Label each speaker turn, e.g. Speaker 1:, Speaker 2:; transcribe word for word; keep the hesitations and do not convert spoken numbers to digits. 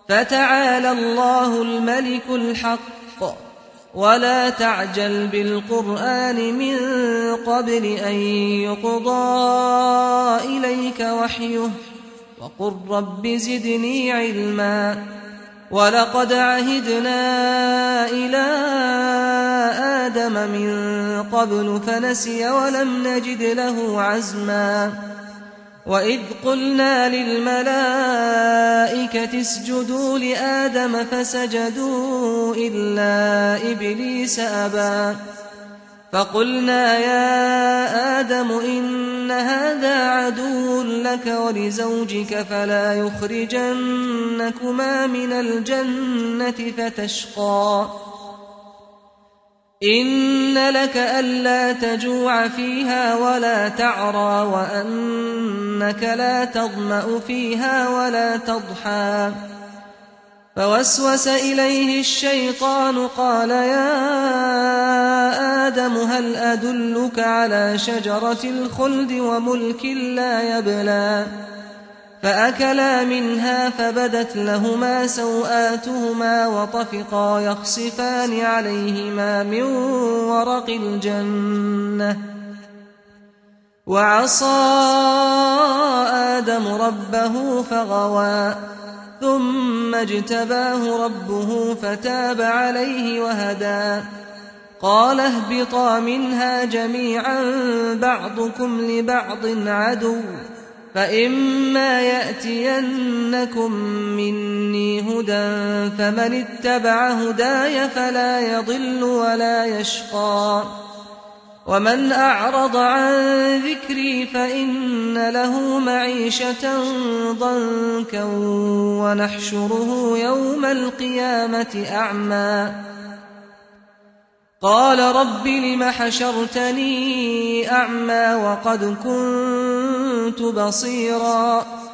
Speaker 1: فتعالى الله الملك الحق ولا تعجل بالقرآن من قبل أن يقضى إليك وحيه وقل رب زدني علما ولقد عهدنا إلى آدم من قبل فنسي ولم نجد له عزما وإذ قلنا للملائكة اسجدوا لآدم فسجدوا إلا إبليس أبى فقلنا يا آدم إن هذا عدو لك ولزوجك فلا يخرجنكما من الجنة فتشقى إن لك ألا تجوع فيها ولا تعرى وأنك لا تظمأ فيها ولا تضحى فوسوس إليه الشيطان قال يا آدم هل أدلك على شجرة الخلد وملك لا يبلى فأكلا منها فبدت لهما سوآتهما وطفقا يخصفان عليهما من ورق الجنة وعصى آدم ربه فغوى ثم اجتباه ربه فتاب عليه وهدى قال اهبطا منها جميعا بعضكم لبعض عدو فإما يأتينكم مني هدى فمن اتبع هداي فلا يضل ولا يشقى ومن أعرض عن ذكري فإن له معيشة ضنكا ونحشره يوم القيامة أعمى قال رب لم حشرتني أعمى وقد كنت بصيرا